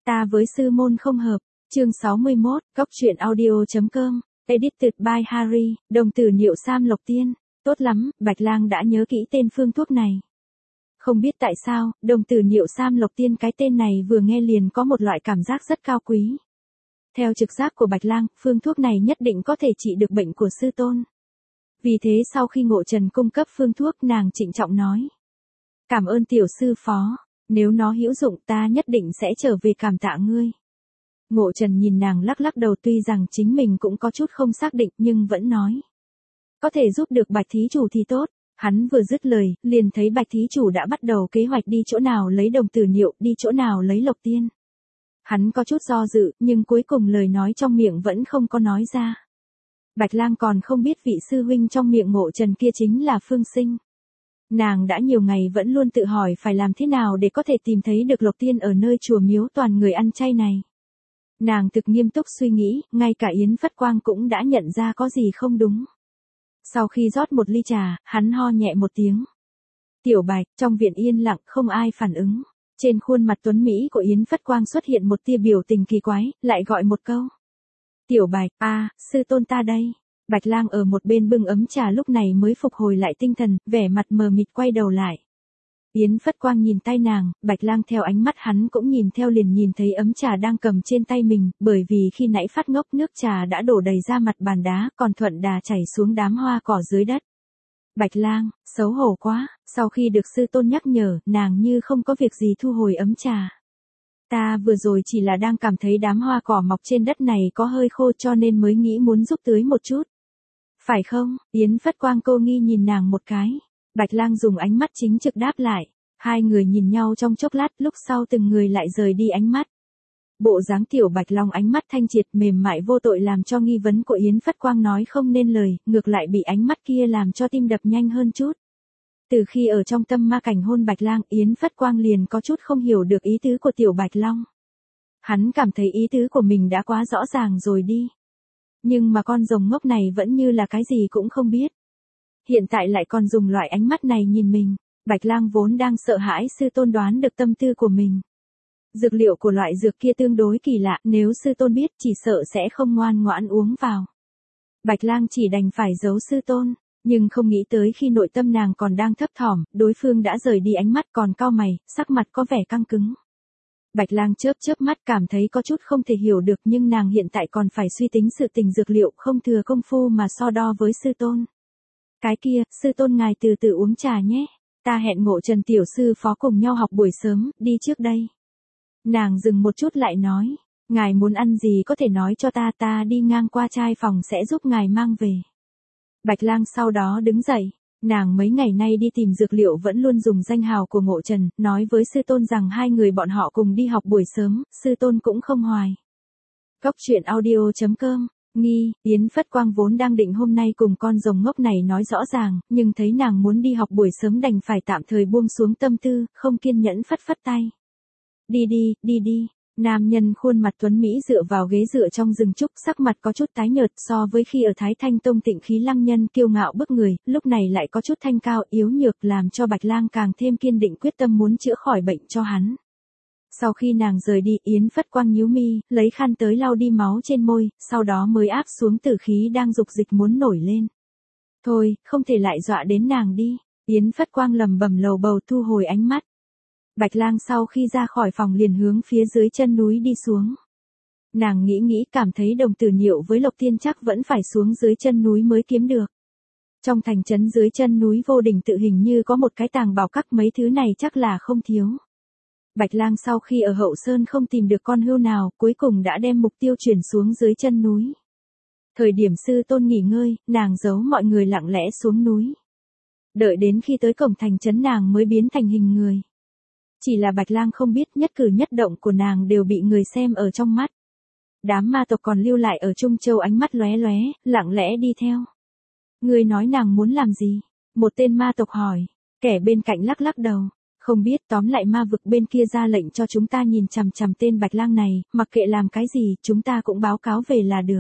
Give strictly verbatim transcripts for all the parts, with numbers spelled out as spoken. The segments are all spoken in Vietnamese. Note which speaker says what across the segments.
Speaker 1: Ta với sư môn không hợp. Chương sáu mươi mốt, Góc truyện audio chấm com, edited by Harry, đồng tử niệu sam lộc tiên. Tốt lắm, Bạch Lang đã nhớ kỹ tên phương thuốc này. Không biết tại sao, đồng tử niệu sam lộc tiên, cái tên này vừa nghe liền có một loại cảm giác rất cao quý. Theo trực giác của Bạch Lang, phương thuốc này nhất định có thể trị được bệnh của sư tôn. Vì thế sau khi Ngộ Trần cung cấp phương thuốc, nàng trịnh trọng nói: Cảm ơn tiểu sư phó, nếu nó hữu dụng ta nhất định sẽ trở về cảm tạ ngươi. Ngộ Trần nhìn nàng lắc lắc đầu, tuy rằng chính mình cũng có chút không xác định nhưng vẫn nói: Có thể giúp được Bạch thí chủ thì tốt. Hắn vừa dứt lời, liền thấy Bạch thí chủ đã bắt đầu kế hoạch đi chỗ nào lấy đồng tử niệu, đi chỗ nào lấy lộc tiên. Hắn có chút do dự, nhưng cuối cùng lời nói trong miệng vẫn không có nói ra. Bạch Lang còn không biết vị sư huynh trong miệng Ngộ Trần kia chính là Phương Sinh. Nàng đã nhiều ngày vẫn luôn tự hỏi phải làm thế nào để có thể tìm thấy được lộc tiên ở nơi chùa miếu toàn người ăn chay này. Nàng thực nghiêm túc suy nghĩ, ngay cả Yến Phất Quang cũng đã nhận ra có gì không đúng. Sau khi rót một ly trà, hắn ho nhẹ một tiếng. Tiểu Bạch, trong viện yên lặng không ai phản ứng. Trên khuôn mặt tuấn Mỹ của Yến Phất Quang xuất hiện một tia biểu tình kỳ quái, lại gọi một câu. Tiểu Bạch, a, sư tôn ta đây. Bạch Lang ở một bên bưng ấm trà lúc này mới phục hồi lại tinh thần, vẻ mặt mờ mịt quay đầu lại. Yến Phất Quang nhìn tay nàng, Bạch Lang theo ánh mắt hắn cũng nhìn theo, liền nhìn thấy ấm trà đang cầm trên tay mình, bởi vì khi nãy phát ngốc nước trà đã đổ đầy ra mặt bàn đá, còn thuận đà chảy xuống đám hoa cỏ dưới đất. Bạch Lang, xấu hổ quá, sau khi được sư tôn nhắc nhở, nàng như không có việc gì thu hồi ấm trà. Ta vừa rồi chỉ là đang cảm thấy đám hoa cỏ mọc trên đất này có hơi khô cho nên mới nghĩ muốn giúp tưới một chút. Phải không? Yến Phất Quang cô nghi nhìn nàng một cái. Bạch Lang dùng ánh mắt chính trực đáp lại. Hai người nhìn nhau trong chốc lát, lúc sau từng người lại rời đi ánh mắt. Bộ dáng tiểu Bạch Long ánh mắt thanh triệt mềm mại vô tội làm cho nghi vấn của Yến Phất Quang nói không nên lời, ngược lại bị ánh mắt kia làm cho tim đập nhanh hơn chút. Từ khi ở trong tâm ma cảnh hôn Bạch Lang, Yến Phất Quang liền có chút không hiểu được ý tứ của tiểu Bạch Long. Hắn cảm thấy ý tứ của mình đã quá rõ ràng rồi đi. Nhưng mà con rồng ngốc này vẫn như là cái gì cũng không biết. Hiện tại lại còn dùng loại ánh mắt này nhìn mình. Bạch Lang vốn đang sợ hãi sư tôn đoán được tâm tư của mình. Dược liệu của loại dược kia tương đối kỳ lạ, nếu sư tôn biết chỉ sợ sẽ không ngoan ngoãn uống vào. Bạch Lang chỉ đành phải giấu sư tôn, nhưng không nghĩ tới khi nội tâm nàng còn đang thấp thỏm, đối phương đã rời đi ánh mắt còn cau mày, sắc mặt có vẻ căng cứng. Bạch Lang chớp chớp mắt cảm thấy có chút không thể hiểu được, nhưng nàng hiện tại còn phải suy tính sự tình dược liệu, không thừa công phu mà so đo với sư tôn. Cái kia, sư tôn ngài từ từ uống trà nhé. Ta hẹn Ngộ Trần tiểu sư phó cùng nhau học buổi sớm, đi trước đây. Nàng dừng một chút lại nói, ngài muốn ăn gì có thể nói cho ta, ta đi ngang qua trai phòng sẽ giúp ngài mang về. Bạch Lang sau đó đứng dậy, nàng mấy ngày nay đi tìm dược liệu vẫn luôn dùng danh hào của Ngộ Trần, nói với sư tôn rằng hai người bọn họ cùng đi học buổi sớm, sư tôn cũng không hoài. Góc truyện audio chấm com. Nghi, Yến Phất Quang vốn đang định hôm nay cùng con rồng ngốc này nói rõ ràng, nhưng thấy nàng muốn đi học buổi sớm đành phải tạm thời buông xuống tâm tư, không kiên nhẫn phất phất tay. Đi đi, đi đi. Nam nhân khuôn mặt tuấn Mỹ dựa vào ghế dựa trong rừng trúc, sắc mặt có chút tái nhợt so với khi ở Thái Thanh Tông Tịnh khí lăng nhân kiêu ngạo bức người, lúc này lại có chút thanh cao yếu nhược làm cho Bạch Lang càng thêm kiên định quyết tâm muốn chữa khỏi bệnh cho hắn. Sau khi nàng rời đi, Yến Phất Quang nhíu mi, lấy khăn tới lau đi máu trên môi, sau đó mới áp xuống tử khí đang dục dịch muốn nổi lên. Thôi, không thể lại dọa đến nàng đi. Yến Phất Quang lầm bầm lầu bầu thu hồi ánh mắt. Bạch Lang sau khi ra khỏi phòng liền hướng phía dưới chân núi đi xuống. Nàng nghĩ nghĩ cảm thấy đồng tử niệu với lộc tiên chắc vẫn phải xuống dưới chân núi mới kiếm được. Trong thành trấn dưới chân núi vô đình tự hình như có một cái tàng bảo các, mấy thứ này chắc là không thiếu. Bạch Lang sau khi ở Hậu Sơn không tìm được con hươu nào, cuối cùng đã đem mục tiêu chuyển xuống dưới chân núi. Thời điểm sư tôn nghỉ ngơi, nàng giấu mọi người lặng lẽ xuống núi. Đợi đến khi tới cổng thành trấn nàng mới biến thành hình người. Chỉ là Bạch Lang không biết nhất cử nhất động của nàng đều bị người xem ở trong mắt. Đám ma tộc còn lưu lại ở Trung Châu ánh mắt lóe lóe, lặng lẽ đi theo. Ngươi nói nàng muốn làm gì? Một tên ma tộc hỏi. Kẻ bên cạnh lắc lắc đầu. Không biết, tóm lại ma vực bên kia ra lệnh cho chúng ta nhìn chằm chằm tên Bạch Lang này, mặc kệ làm cái gì, chúng ta cũng báo cáo về là được.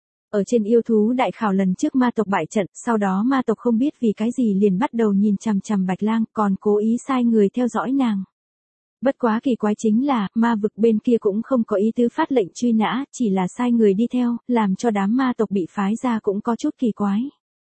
Speaker 1: Ở trên yêu thú đại khảo lần trước ma tộc bại trận, sau đó ma tộc không biết vì cái gì liền bắt đầu nhìn chằm chằm Bạch Lang, còn cố ý sai người theo dõi nàng. Bất quá kỳ quái chính là, ma vực bên kia cũng không có ý tứ phát lệnh truy nã, chỉ là sai người đi theo, làm cho đám ma tộc bị phái ra cũng có chút kỳ quái.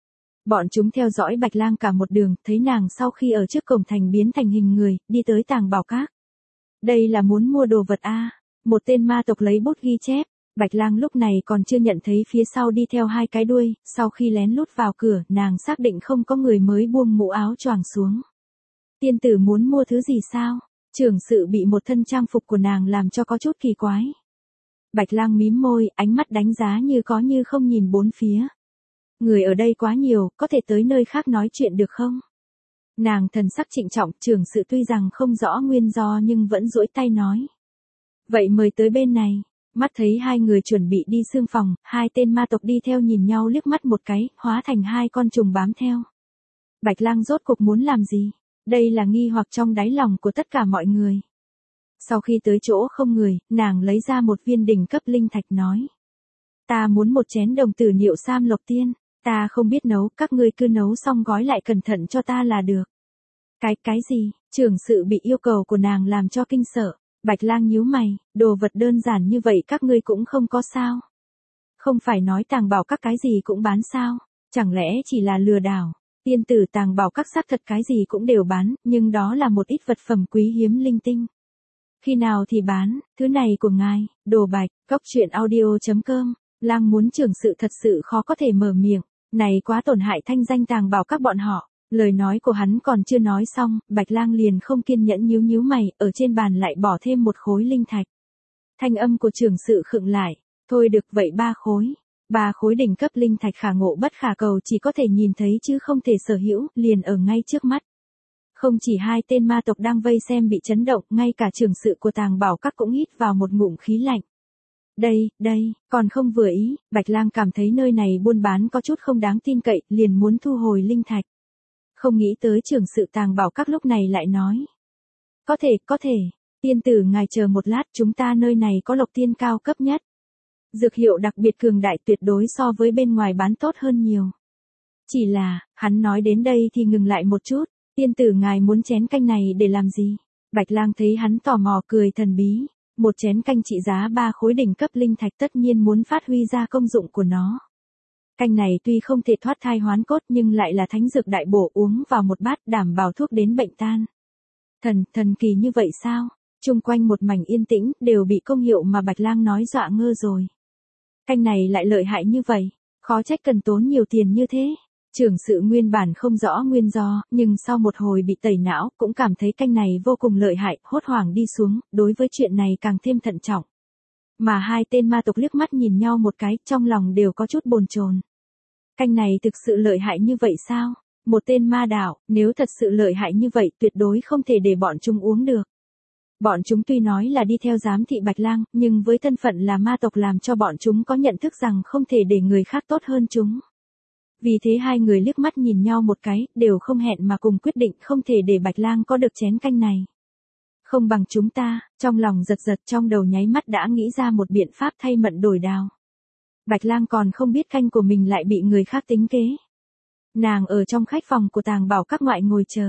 Speaker 1: Bọn chúng theo dõi Bạch Lang cả một đường, thấy nàng sau khi ở trước cổng thành biến thành hình người, đi tới tàng bảo các. Đây là muốn mua đồ vật a? Một tên ma tộc lấy bút ghi chép. Bạch Lang lúc này còn chưa nhận thấy phía sau đi theo hai cái đuôi, sau khi lén lút vào cửa, nàng xác định không có người mới buông mũ áo choàng xuống. Tiên tử muốn mua thứ gì sao? Trưởng sự bị một thân trang phục của nàng làm cho có chút kỳ quái. Bạch Lang mím môi, ánh mắt đánh giá như có như không nhìn bốn phía. Người ở đây quá nhiều, có thể tới nơi khác nói chuyện được không? Nàng thần sắc trịnh trọng, trưởng sự tuy rằng không rõ nguyên do nhưng vẫn duỗi tay nói. Vậy mời tới bên này. Mắt thấy hai người chuẩn bị đi xương phòng, hai tên ma tộc đi theo nhìn nhau liếc mắt một cái, hóa thành hai con trùng bám theo. Bạch Lang rốt cuộc muốn làm gì? Đây là nghi hoặc trong đáy lòng của tất cả mọi người. Sau khi tới chỗ không người, nàng lấy ra một viên đỉnh cấp linh thạch nói. Ta muốn một chén đồng tử niệu sam lộc tiên, ta không biết nấu, các ngươi cứ nấu xong gói lại cẩn thận cho ta là được. Cái, cái gì? Trưởng sự bị yêu cầu của nàng làm cho kinh sợ. Bạch Lang nhíu mày, đồ vật đơn giản như vậy các ngươi cũng không có sao. Không phải nói tàng bảo các cái gì cũng bán sao, chẳng lẽ chỉ là lừa đảo. Tiên tử tàng bảo các xác thật cái gì cũng đều bán, nhưng đó là một ít vật phẩm quý hiếm linh tinh. Khi nào thì bán, thứ này của ngài, Đồ Bạch, Cốc Truyện Audio chấm com. Lang muốn trưởng sự thật sự khó có thể mở miệng, này quá tổn hại thanh danh tàng bảo các bọn họ. Lời nói của hắn còn chưa nói xong, Bạch Lang liền không kiên nhẫn nhíu nhíu mày, ở trên bàn lại bỏ thêm một khối linh thạch. Thanh âm của trưởng sự khựng lại, thôi được vậy ba khối. Ba khối đỉnh cấp linh thạch khả ngộ bất khả cầu chỉ có thể nhìn thấy chứ không thể sở hữu, liền ở ngay trước mắt. Không chỉ hai tên ma tộc đang vây xem bị chấn động, ngay cả trưởng sự của tàng bảo các cũng hít vào một ngụm khí lạnh. Đây, đây, còn không vừa ý, Bạch Lang cảm thấy nơi này buôn bán có chút không đáng tin cậy, liền muốn thu hồi linh thạch. Không nghĩ tới trưởng sự tàng bảo các lúc này lại nói. Có thể, có thể, tiên tử ngài chờ một lát, chúng ta nơi này có lộc tiên cao cấp nhất. Dược hiệu đặc biệt cường đại tuyệt đối so với bên ngoài bán tốt hơn nhiều. Chỉ là, hắn nói đến đây thì ngừng lại một chút, tiên tử ngài muốn chén canh này để làm gì? Bạch Lang thấy hắn tò mò cười thần bí, một chén canh trị giá ba khối đỉnh cấp linh thạch tất nhiên muốn phát huy ra công dụng của nó. Canh này tuy không thể thoát thai hoán cốt nhưng lại là thánh dược đại bổ, uống vào một bát đảm bảo thuốc đến bệnh tan. Thần, thần kỳ như vậy sao? Chung quanh một mảnh yên tĩnh, đều bị công hiệu mà Bạch Lang nói dọa ngơ rồi. Canh này lại lợi hại như vậy, khó trách cần tốn nhiều tiền như thế. Trưởng sự nguyên bản không rõ nguyên do, nhưng sau một hồi bị tẩy não, cũng cảm thấy canh này vô cùng lợi hại, hốt hoảng đi xuống, đối với chuyện này càng thêm thận trọng. Mà hai tên ma tộc liếc mắt nhìn nhau một cái, trong lòng đều có chút bồn chồn. Canh này thực sự lợi hại như vậy sao? Một tên ma đạo, nếu thật sự lợi hại như vậy, tuyệt đối không thể để bọn chúng uống được. Bọn chúng tuy nói là đi theo giám thị Bạch Lang, nhưng với thân phận là ma tộc làm cho bọn chúng có nhận thức rằng không thể để người khác tốt hơn chúng. Vì thế hai người liếc mắt nhìn nhau một cái, đều không hẹn mà cùng quyết định không thể để Bạch Lang có được chén canh này. Không bằng chúng ta, trong lòng giật giật, trong đầu nháy mắt đã nghĩ ra một biện pháp thay mận đổi đào. Bạch Lang còn không biết canh của mình lại bị người khác tính kế. Nàng ở trong khách phòng của tàng bảo các ngoại ngồi chờ.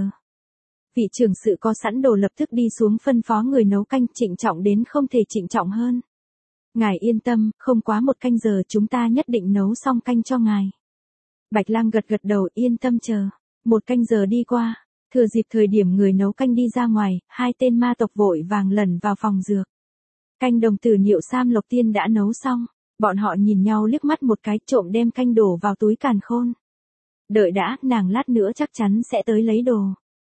Speaker 1: Vị trưởng sự có sẵn đồ lập tức đi xuống phân phó người nấu canh, trịnh trọng đến không thể trịnh trọng hơn. Ngài yên tâm, không quá một canh giờ chúng ta nhất định nấu xong canh cho ngài. Bạch Lang gật gật đầu, yên tâm chờ. Một canh giờ đi qua, thừa dịp thời điểm người nấu canh đi ra ngoài, hai tên ma tộc vội vàng lẩn vào phòng dược. Canh đồng tử niệu sam lộc tiên đã nấu xong, bọn họ nhìn nhau liếc mắt một cái, trộm đem canh đổ vào túi càn khôn. Đợi đã, nàng lát nữa chắc chắn sẽ tới lấy đồ.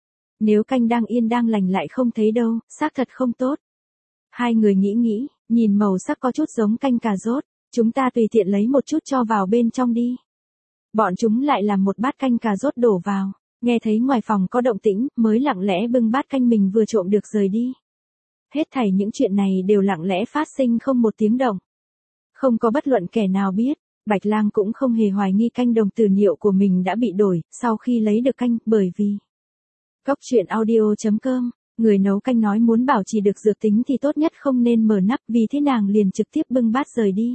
Speaker 1: Nếu canh đang yên đang lành lại không thấy đâu, xác thật không tốt. Hai người nghĩ nghĩ, nhìn màu sắc có chút giống canh cà rốt, chúng ta tùy tiện lấy một chút cho vào bên trong đi. Bọn chúng lại làm một bát canh cà rốt đổ vào, nghe thấy ngoài phòng có động tĩnh, mới lặng lẽ bưng bát canh mình vừa trộm được rời đi. Hết thảy những chuyện này đều lặng lẽ phát sinh không một tiếng động. Không có bất luận kẻ nào biết, Bạch Lang cũng không hề hoài nghi canh đồng tử niệu của mình đã bị đổi, sau khi lấy được canh, bởi vì Cốc Truyện Audio chấm com, người nấu canh nói muốn bảo trì được dược tính thì tốt nhất không nên mở nắp, vì thế nàng liền trực tiếp bưng bát rời đi.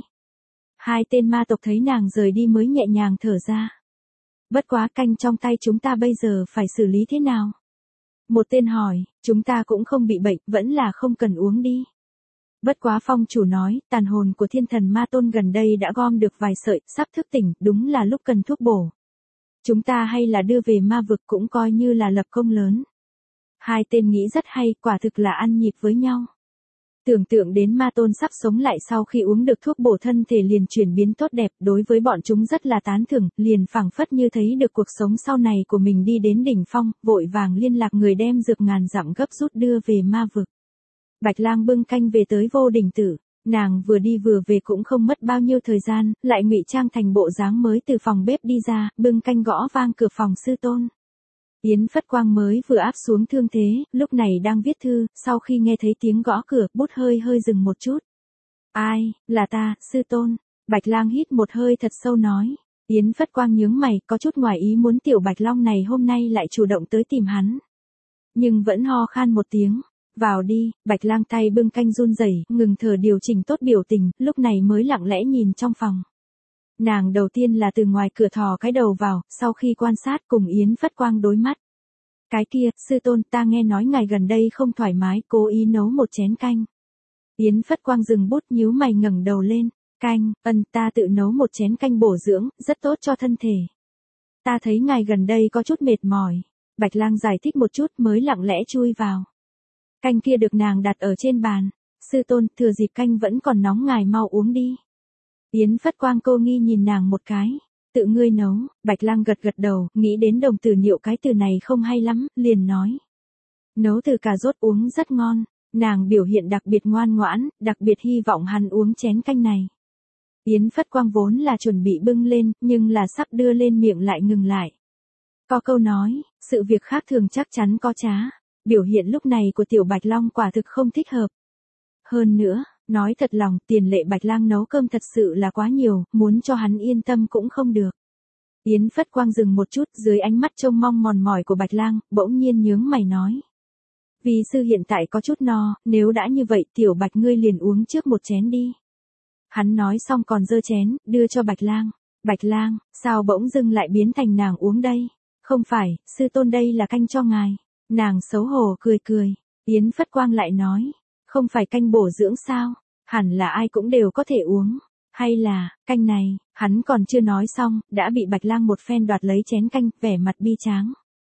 Speaker 1: Hai tên ma tộc thấy nàng rời đi mới nhẹ nhàng thở ra. Bất quá canh trong tay chúng ta bây giờ phải xử lý thế nào? Một tên hỏi, chúng ta cũng không bị bệnh, vẫn là không cần uống đi. Bất quá phong chủ nói, tàn hồn của thiên thần ma tôn gần đây đã gom được vài sợi, sắp thức tỉnh, đúng là lúc cần thuốc bổ. Chúng ta hay là đưa về ma vực cũng coi như là lập công lớn. Hai tên nghĩ rất hay, quả thực là ăn nhịp với nhau. Tưởng tượng đến ma tôn sắp sống lại sau khi uống được thuốc bổ thân thể liền chuyển biến tốt đẹp, đối với bọn chúng rất là tán thưởng, liền phảng phất như thấy được cuộc sống sau này của mình đi đến đỉnh phong, vội vàng liên lạc người đem dược ngàn dặm gấp rút đưa về ma vực. Bạch Lang bưng canh về tới Vô Đỉnh Tử, nàng vừa đi vừa về cũng không mất bao nhiêu thời gian, lại ngụy trang thành bộ dáng mới từ phòng bếp đi ra, bưng canh gõ vang cửa phòng sư tôn. Yến Phất Quang mới vừa áp xuống thương thế, lúc này đang viết thư, sau khi nghe thấy tiếng gõ cửa, bút hơi hơi dừng một chút. Ai, là ta, sư tôn. Bạch Lang hít một hơi thật sâu nói. Yến Phất Quang nhướng mày, có chút ngoài ý muốn tiểu Bạch Long này hôm nay lại chủ động tới tìm hắn. Nhưng vẫn ho khan một tiếng. Vào đi, Bạch Lang tay bưng canh run rẩy, ngừng thở điều chỉnh tốt biểu tình, lúc này mới lặng lẽ nhìn trong phòng. Nàng đầu tiên là từ ngoài cửa thò cái đầu vào, sau khi quan sát cùng Yến Phất Quang đối mắt. Cái kia, sư tôn, ta nghe nói ngài gần đây không thoải mái, cố ý nấu một chén canh. Yến Phất Quang dừng bút nhíu mày ngẩng đầu lên, canh, ân, ta tự nấu một chén canh bổ dưỡng, rất tốt cho thân thể. Ta thấy ngài gần đây có chút mệt mỏi. Bạch Lang giải thích một chút mới lặng lẽ chui vào. Canh kia được nàng đặt ở trên bàn. Sư tôn, thừa dịp canh vẫn còn nóng ngài mau uống đi. Yến Phất Quang cô nghi nhìn nàng một cái. Tự ngươi nấu, Bạch Lang gật gật đầu, nghĩ đến đồng tử Niệu cái từ này không hay lắm, liền nói. Nấu từ cà rốt uống rất ngon, nàng biểu hiện đặc biệt ngoan ngoãn, đặc biệt hy vọng hắn uống chén canh này. Yến Phất Quang vốn là chuẩn bị bưng lên, nhưng là sắp đưa lên miệng lại ngừng lại. Có câu nói, sự việc khác thường chắc chắn có trá, biểu hiện lúc này của tiểu Bạch Long quả thực không thích hợp. Hơn nữa, nói thật lòng, tiền lệ Bạch Lang nấu cơm thật sự là quá nhiều, muốn cho hắn yên tâm cũng không được. Yến Phất Quang dừng một chút, dưới ánh mắt trông mong mòn mỏi của Bạch Lang, bỗng nhiên nhướng mày nói. Vì sư hiện tại có chút no, nếu đã như vậy tiểu Bạch ngươi liền uống trước một chén đi. Hắn nói xong còn giơ chén, đưa cho Bạch Lang. Bạch Lang, sao bỗng dưng lại biến thành nàng uống đây? Không phải, sư tôn đây là canh cho ngài. Nàng xấu hổ cười cười. Yến Phất Quang lại nói. Không phải canh bổ dưỡng sao? Hẳn là ai cũng đều có thể uống. Hay là, canh này, hắn còn chưa nói xong, đã bị Bạch Lang một phen đoạt lấy chén canh, vẻ mặt bi tráng.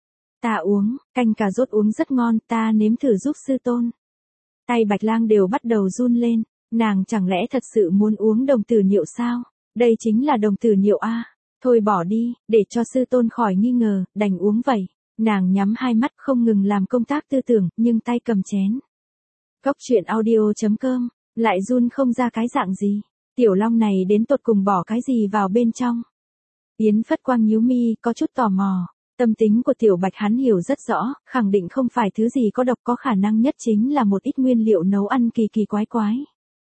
Speaker 1: Ta uống, canh cà rốt uống rất ngon, ta nếm thử giúp sư tôn. Tay Bạch Lang đều bắt đầu run lên, nàng chẳng lẽ thật sự muốn uống đồng tử Niệu sao? Đây chính là đồng tử Niệu a. Thôi bỏ đi, để cho sư tôn khỏi nghi ngờ, đành uống vậy. Nàng nhắm hai mắt không ngừng làm công tác tư tưởng, nhưng tay cầm chén. Cốc truyện audio chấm com, lại run không ra cái dạng gì. Tiểu Long này đến tột cùng bỏ cái gì vào bên trong. Yến Phất Quang nhíu mi, có chút tò mò. Tâm tính của tiểu Bạch hắn hiểu rất rõ, khẳng định không phải thứ gì có độc, có khả năng nhất chính là một ít nguyên liệu nấu ăn kỳ kỳ quái quái.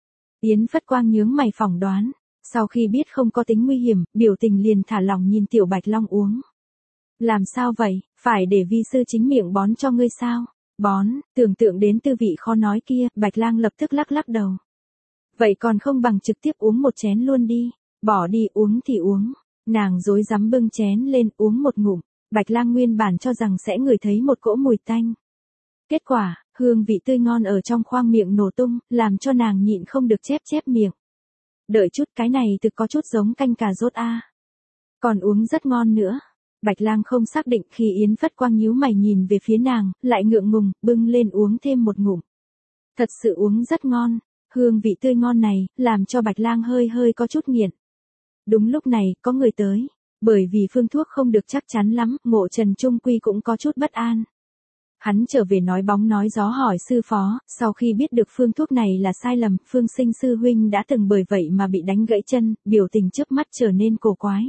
Speaker 1: Yến Phất Quang nhướng mày phỏng đoán. Sau khi biết không có tính nguy hiểm, biểu tình liền thả lỏng nhìn tiểu Bạch Long uống. Làm sao vậy, phải để vi sư chính miệng bón cho ngươi sao? Bón, tưởng tượng đến tư vị khó nói kia, Bạch Lang lập tức lắc lắc đầu. Vậy còn không bằng trực tiếp uống một chén luôn đi, bỏ đi uống thì uống. Nàng rối rắm bưng chén lên uống một ngụm, Bạch Lang nguyên bản cho rằng sẽ ngửi thấy một cỗ mùi tanh. Kết quả, hương vị tươi ngon ở trong khoang miệng nổ tung, làm cho nàng nhịn không được chép chép miệng. Đợi chút, cái này thực có chút giống canh cà rốt a. Còn uống rất ngon nữa. Bạch Lang không xác định, khi Yến Phất Quang nhíu mày nhìn về phía nàng, lại ngượng ngùng, bưng lên uống thêm một ngụm. Thật sự uống rất ngon, hương vị tươi ngon này, làm cho Bạch Lang hơi hơi có chút nghiện. Đúng lúc này, có người tới. Bởi vì phương thuốc không được chắc chắn lắm, Ngộ Trần trung quy cũng có chút bất an. Hắn trở về nói bóng nói gió hỏi sư phó, sau khi biết được phương thuốc này là sai lầm, Phương Sinh sư huynh đã từng bởi vậy mà bị đánh gãy chân, biểu tình trước mắt trở nên cổ quái.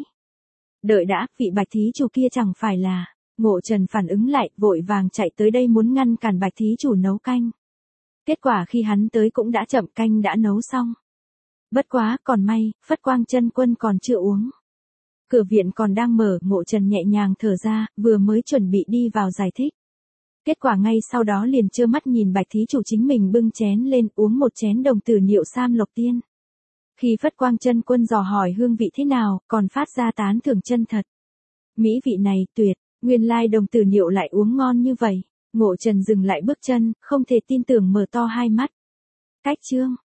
Speaker 1: Đợi đã, vị Bạch thí chủ kia chẳng phải là. Ngộ Trần phản ứng lại, vội vàng chạy tới đây muốn ngăn cản Bạch thí chủ nấu canh. Kết quả khi hắn tới cũng đã chậm, canh đã nấu xong. Bất quá, còn may, Phất Quang chân quân còn chưa uống. Cửa viện còn đang mở, Ngộ Trần nhẹ nhàng thở ra, vừa mới chuẩn bị đi vào giải thích. Kết quả ngay sau đó liền trơ mắt nhìn Bạch thí chủ chính mình bưng chén lên uống một chén đồng tử Niệu Sam Lộc Tiên. Khi Phất Quang chân quân dò hỏi hương vị thế nào, còn phát ra tán thưởng chân thật. Mỹ vị này tuyệt, nguyên lai đồng tử Niệu lại uống ngon như vậy. Ngộ Trần dừng lại bước chân, không thể tin tưởng mở to hai mắt. Cách chương